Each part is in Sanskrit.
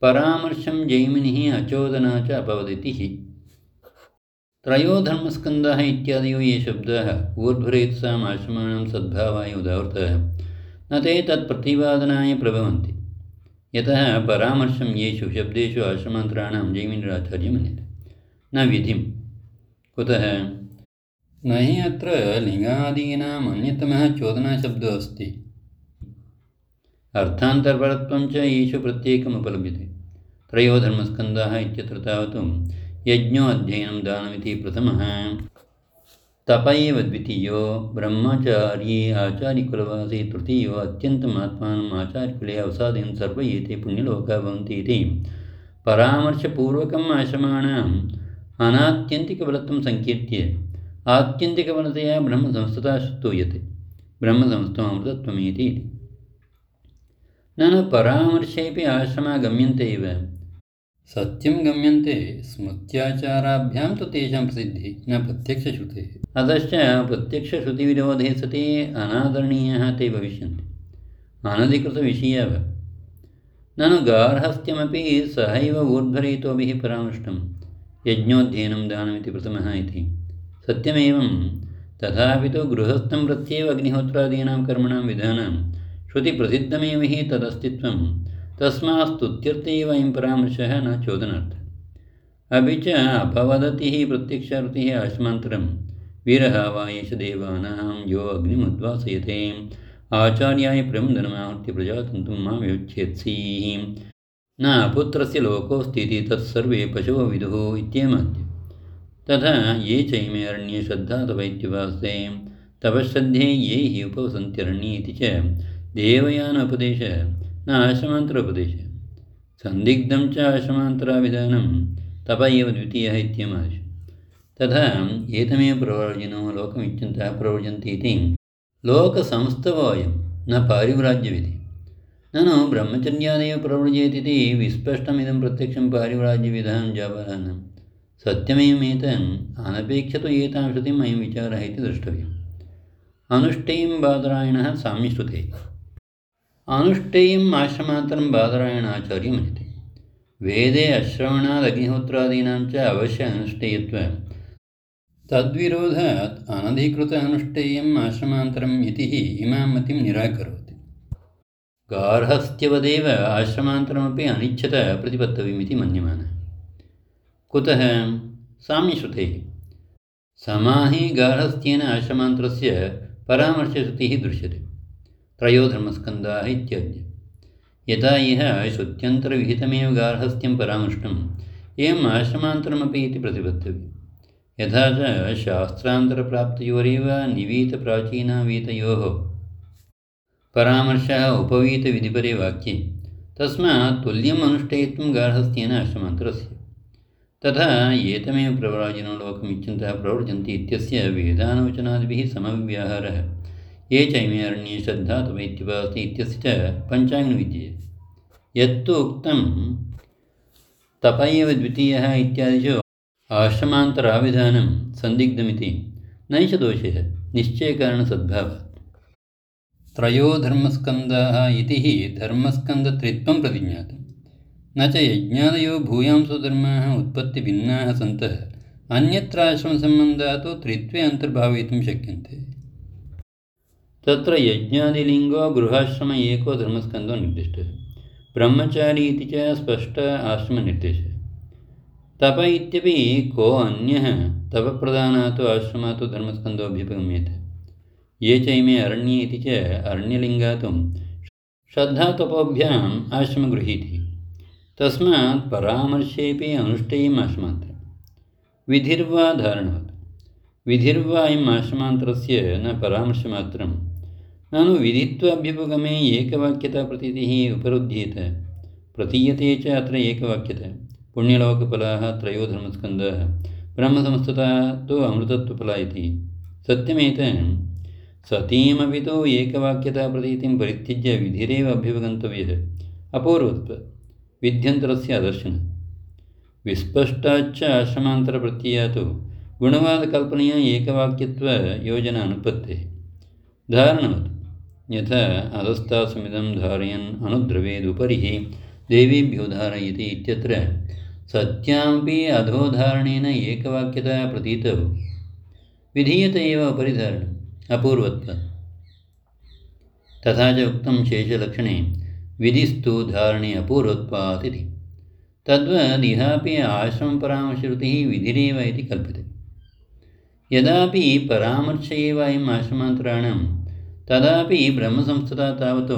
परामर्शं जैमिनिः अचोदना च अपवदितिः। त्रयो धर्मस्कन्धाः इत्यादयो ये शब्दाः ऊर्ध्वरेतसाम् आश्रमाणां सद्भावाय उदाहृताः न ते तत्प्रतिपादनाय प्रभवन्ति, यतः परामर्शं येषु शब्देषु आश्रमान्तराणां जैमिनिराचार्यं मन्यते न विधिं। कुतः? न हि अत्र लिङ्गादीनाम् अन्यतमः चोदनाशब्दो अस्ति। अर्थान्तरपरत्वं च येषु प्रत्येकम् उपलभ्यते। त्रयो धर्मस्कन्धाः इत्यत्र तावत् यज्ञो अध्ययनं दानमिति प्रथमः, तप एव द्वितीयो, ब्रह्मचारी आचार्यकुलवासी तृतीयो, अत्यन्तम् आत्मानम् आचार्यकुले अवसादयन् सर्व एते पुण्यलोकाः भवन्ति इति परामर्शपूर्वकम् आश्रमाणाम् अनात्यन्तिकफलत्वं सङ्कीर्त्य आत्यन्तिकफलतया ब्रह्मसंस्थता स्तूयते। ब्रह्मसंस्थममृतत्वमिति। ननु परामर्शेऽपि आश्रमा गम्यन्ते एव। सत्यं गम्यन्ते स्मृत्याचाराभ्यां तु तेषां प्रसिद्धिः न प्रत्यक्षश्रुतेः। अतश्च प्रत्यक्षश्रुतिविरोधे सति अनादरणीयाः ते भविष्यन्ति, अनधिकृतविषयाः। ननु गार्हस्थ्यमपि सहैव ऊर्ध्वरेतोभिः परामृष्टं यज्ञोध्ययनं दानमिति प्रथमः इति। सत्यमेवं, तथापि तु गृहस्थं प्रत्येव अग्निहोत्रादीनां कर्मणां विधानं श्रुतिप्रसिद्धमेव हि तदस्तित्वं। तस्मात् स्तुत्यर्थे एव अयं परामर्शः न चोदनार्थः। अपि च अपवदतिः प्रत्यक्षार्थः आश्रमान्तरं वीरः वा एष देवानां यो अग्निमुद्वासयते आचार्याय प्रबन्धनमाहूर्त्य प्रजातन्तुं मा विवच्छेत्सीः न पुत्रस्य लोकोऽस्ति इति तत्सर्वे पशवो विदुः इत्येमाद्य। तथा ये चैमे अरण्ये श्रद्धातपैत्युपासते तपश्रद्धे ये हि उपवसन्त्यरण्ये इति च देवयानोपदेशः न आश्रमान्तरोपदेशः। सन्दिग्धं च आश्रमान्तराभिधानं तप एव द्वितीयः इत्येमादिश। तथा एतमेव प्रवर्जिनो लोकमिच्छन्तः प्रवर्जन्ति इति लोकसंस्थवोऽयं न पारिव्राज्यविधिः। ननु ब्रह्मचर्यादेव प्रवर्जेतिति विस्पष्टमिदं प्रत्यक्षं पारिव्राज्यविधानं जापानं। सत्यमेवमेतम् अनपेक्षतो एतां श्रुतिम् अयं विचारः इति द्रष्टव्यम्। अनुष्ठेयं बादरायणः साम्यश्रुतेः। अनुष्ठेयम् आश्रमान्तरं बादरायणाचार्यं मन्यते। वेदे अश्रवणादग्निहोत्रादीनां च अवश्य अनुष्ठेयत्वं तद्विरोधात् अनधिकृत अनुष्ठेयम् आश्रमान्तरम् इति इमां मतिं निराकरोति। गार्हस्थ्यवदेव आश्रमान्तरमपि अनिच्छत प्रतिपत्तव्यमिति मन्यमानः। कुतः? साम्यश्रुतेः। समाहि गार्हस्थ्येन आश्रमान्तरस्य परामर्शश्रुतिः दृश्यते। त्रयो धर्मस्कन्धाः इत्याद्य। यथा इह श्रुत्यन्तरविहितमेव गार्हस्थ्यं परामृष्टम् एवम् आश्रमान्तरमपि इति प्रतिपत्तव्यम्। यथा च शास्त्रान्तरप्राप्तयोरेव निवीतप्राचीनावीतयोः परामर्शः उपवीतविधिपरे वाक्ये, तस्मात् तुल्यम् अनुष्ठेयत्वं गार्हस्थ्येन आश्रमान्तरस्य। तथा एतमेव प्रव्राजिनो लोकमिच्छन्तः प्रवर्जन्ति इत्यस्य वेदानुवचनादिभिः समव्याहारः। ये चैमे अरण्ये श्रद्धातपैत्युपासते इत्यस्य च पञ्चाङ्गविद्ये यत्तु उक्तं तप एव द्वितीयः इत्यादिषु आश्रमान्तराविधानं सन्दिग्धमिति नैष दोषः निश्चयकारणसद्भावात्। त्रयो धर्मस्कन्धाः इति हि धर्मस्कन्धत्रित्वं प्रतिज्ञातं। न च यज्ञादयो भूयांसो धर्माः उत्पत्तिभिन्नाः सन्तः अन्यत्र आश्रमसम्बन्धात् त्रित्वे अन्तर्भावयितुं शक्यन्ते। तत्र यज्ञादिलिङ्गो गृहाश्रम एको धर्मस्कन्धो निर्दिष्टः। ब्रह्मचारी इति च स्पष्ट आश्रमनिर्देशः। तप इत्यपि को अन्यः तपप्रधानात् आश्रमात् धर्मस्कन्धोऽभ्युपगम्यते। ये चैमे अरण्ये इति च अरण्यलिङ्गात् श्रद्धातपोभ्याम् आश्रमगृहीतिः। तस्मात् परामर्शेऽपि अनुष्ठेयम् आश्रमान्तरं विधिर्वा धारणवत्। विधिर्वा अयम् आश्रमान्तरस्य न परामर्शमात्रं। ननु विधित्वाभ्युपगमे एकवाक्यताप्रतीतिः उपरुध्येत। प्रतीयते च अत्र एकवाक्यता। पुण्यलोकफलाः त्रयो धर्मस्कन्धाः ब्रह्मसंस्थता तु अमृतत्वफला इति। सत्यमेतत् सतीमपि तु एकवाक्यताप्रतीतिं परित्यज्य विधिरेव अभ्युपगन्तव्यः। अपूर्वत्वात् विध्यन्तरस्य अदर्शनम्। विस्पष्टाच्च आश्रमान्तरप्रत्ययात् गुणवादकल्पनया एकवाक्यत्वयोजना अनुपत्तेः। धारणवत्। यथा अधस्तासमिदं धारयन् अनुद्रवेदुपरिः देवीभ्यो धारयति इत्यत्र सत्यामपि अधोधारणेन एकवाक्यता प्रतीतौ विधीयते एव उपरिधारणम् अपूर्वत्वात्। तथा च उक्तं शेषलक्षणे विधिस्तु धारणे अपूर्वत्वात् इति। तद्वदिहापि आश्रमपरामर्शश्रुतिः विधिरेव इति कल्प्यते। यदापि परामर्श एव अयम् आश्रमान्तराणां तदापि ब्रह्मसंस्थता तावत्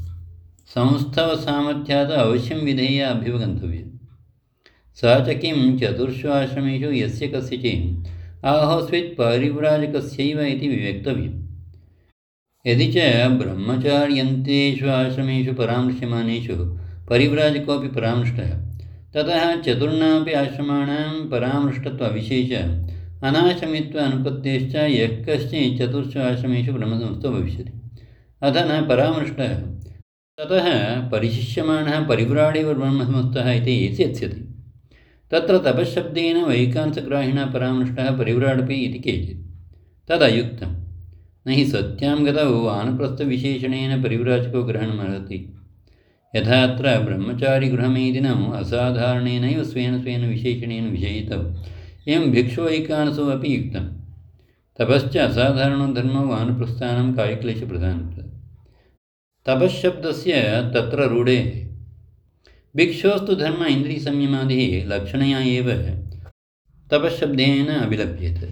संस्थवसामर्थ्यात् अवश्यं विधेया अभ्युपगन्तव्या। सा च किं चतुर्षु आश्रमेषु यस्य कस्यचित् आहोस्वित् परिव्राजकस्यैव इति विवक्तव्यम्। यदि च ब्रह्मचार्यन्तेषु आश्रमेषु परामर्श्यमानेषु परिव्राजकोऽपि परामृष्टः ततः चतुर्णामपि आश्रमाणां परामृष्टत्वाविशेष अनाश्रमित्व अनुपत्तेश्च यः कश्चित् चतुर्षु आश्रमेषु ब्रह्मसंस्थो भविष्यति अथ न परामृष्टः ततः परिशिष्यमाणः परिव्राडेव ब्रह्मसंस्थः इति सेत्स्यति। तत्र तपःशब्देन वैकांसग्राहिणा परामृष्टः परिव्राडपि इति केचित् तदयुक्तं। न हि सत्यां गतौ वानप्रस्थविशेषणेन परिव्राजको ग्रहणमर्हति। यथा अत्र ब्रह्मचारिगृहमेदिनम् असाधारणेनैव स्वेन स्वेन विशेषणेन विषयितौ एवं भिक्षुवैकानसो अपि युक्तं। तपश्च असाधारणो धर्मो वानप्रस्थानं कार्यक्लेशप्रधानत्वात्। तपःशब्दस्य तत्र रूढे भिक्षोस्तु धर्म इन्द्रियसंयमादिः लक्षणया एव तपःशब्देन अभिलभ्यते।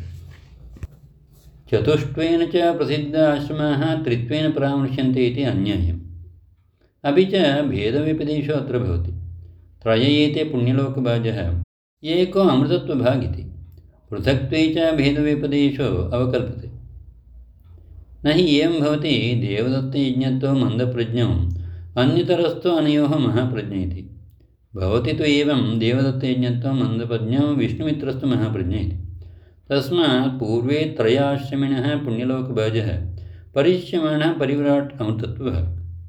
चतुष्टयेन च प्रसिद्ध आश्रमाः त्रित्वेन परामर्श्यन्ते इति अन्यायम्। अपि च भेदव्यपदेशो अत्र भवति। त्रययेते पुण्यलोकभाजः एको अमृतत्वभागिति पृथक्त्वे च भेदव्यपदेशो अवकल्पते। न हि एवं भवति देवदत्तयज्ञत्वो मन्दप्रज्ञौ अन्यतरस्तु अनयोः महाप्रज्ञ इति। भवति तु एवं देवदत्तयज्ञत्वं मन्दप्रज्ञौ विष्णुमित्रस्तु महाप्रज्ञ इति। तस्मात् पूर्वे त्रयाश्रमिणः पुण्यलोकभाजः परिशिष्यमाणः परिव्राट् अमृतत्वभाक्।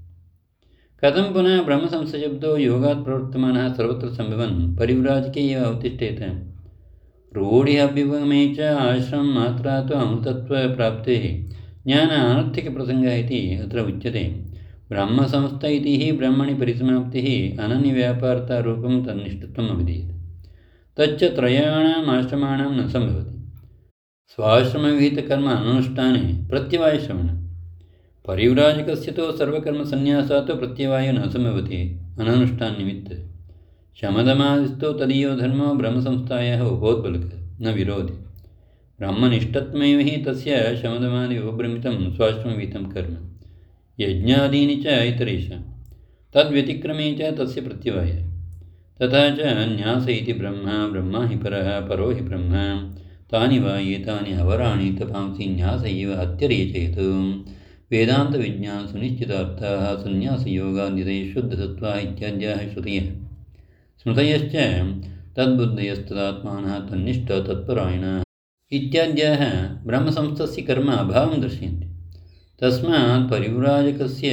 कथं पुनः ब्रह्मसंस्थशब्दो योगात् प्रवर्तमानः सर्वत्र सम्भवन् परिव्राजके एव अवतिष्ठेत। रूढिः अभ्युपगमे च आश्रममात्रा तु अमृतत्वप्राप्तेः ज्ञान अनर्थकप्रसङ्गः इति अत्र उच्यते। ब्रह्मसंस्थ इति ब्रह्मणि परिसमाप्तिः अनन्यव्यापारतारूपं तन्निष्ठत्वम् अभिधीयते। तच्च त्रयाणाम् आश्रमाणां न सम्भवति। स्वाश्रमविहितकर्म अनुष्ठाने प्रत्यवायश्रवण परिव्राजकस्य तु सर्वकर्मसन्न्यासात् प्रत्यवायो न सम्भवति अननुष्ठाननिमित्त। शमदमादिस्तु तदीयो धर्मो ब्रह्मसंस्थायाः उपोद्बलकः न विरोधि। ब्रह्मनिष्ठत्वमेव हि तस्य शमदमादिविभ्रमितं स्वाश्रमविहितं कर्म। यज्ञादीनि च इतरेषां तद्व्यतिक्रमे च तस्य प्रत्यवाय। तथा च न्यास इति ब्रह्मा हि परः परो हि ब्रह्म तानि वा एतानि अवराणि तपांसि न्यास एव अत्यरेचयत्। वेदान्तविज्ञानसुनिश्चितार्थाः सन्न्यासयोगाद्यते शुद्धसत्त्वाः इत्याद्याः श्रुतयः स्मृतयश्च तद्बुद्धयस्तदात्मानः तन्निष्ठा तत्परायणाः इत्याद्याः ब्रह्मसंस्थस्य कर्म अभावं दर्शयन्ति। तस्मात् परिव्राजकस्य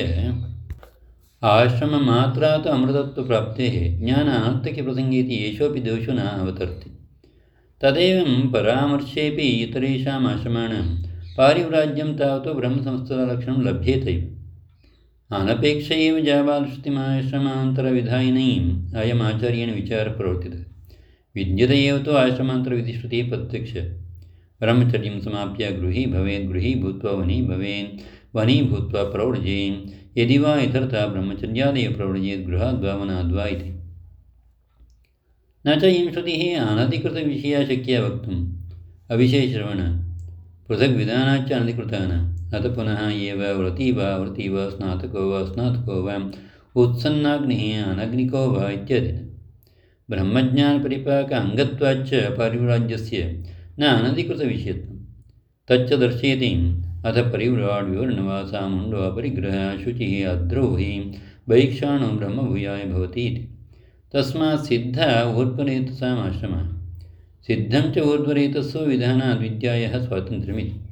आश्रममात्रात् अमृतत्वप्राप्तेः ज्ञानार्थकप्रसङ्गे इति एषोऽपि दोषो न अवतर्ति। तदेवं परामर्शेऽपि इतरेषाम् आश्रमाणां पारिव्राज्यं तावत् ब्रह्मसंस्थलक्षणं लभ्येतैव। अनपेक्ष एव जाबालश्रुतिमाश्रमान्तरविधायिनीम् अयमाचार्येण विचारः प्रवर्तितः। विद्यते एव तु आश्रमान्तरविधिश्रुतिः प्रत्यक्ष। ब्रह्मचर्यं समाप्य गृही भवेत्, गृही भूत्वा वनी भवेत्, वनी भूत्वा प्रौढजेत्, यदि वा इतरतः ब्रह्मचर्यादेव प्रौढजेत् गृहाद्वा वनाद्वा इति। न च इयं श्रुतिः अनधिकृतविषया शक्या वक्तुम्। अविषयश्रवण पृथग्विधानाच्च अनधिकृतः न। अथ पुनः एव व्रती वा स्नातको वा उत्सन्नाग्निः अनग्निको वा इत्यादि। ब्रह्मज्ञानपरिपाक अङ्गत्वाच्च परिव्राज्यस्य न अनधिकृतविषयत्वं तच्च दर्शयति। अथ परिव्राड् विवर्णवा सामुण्डवा परिग्रहः शुचिः अद्रोही वैक्षाणो ब्रह्मभूयाय भवति इति। तस्मात् सिद्ध ऊर्ध्वरेतसाम् आश्रमः सिद्धं च ऊर्ध्वरेतसो विधानाद् विद्यायाः स्वातन्त्र्यमिति।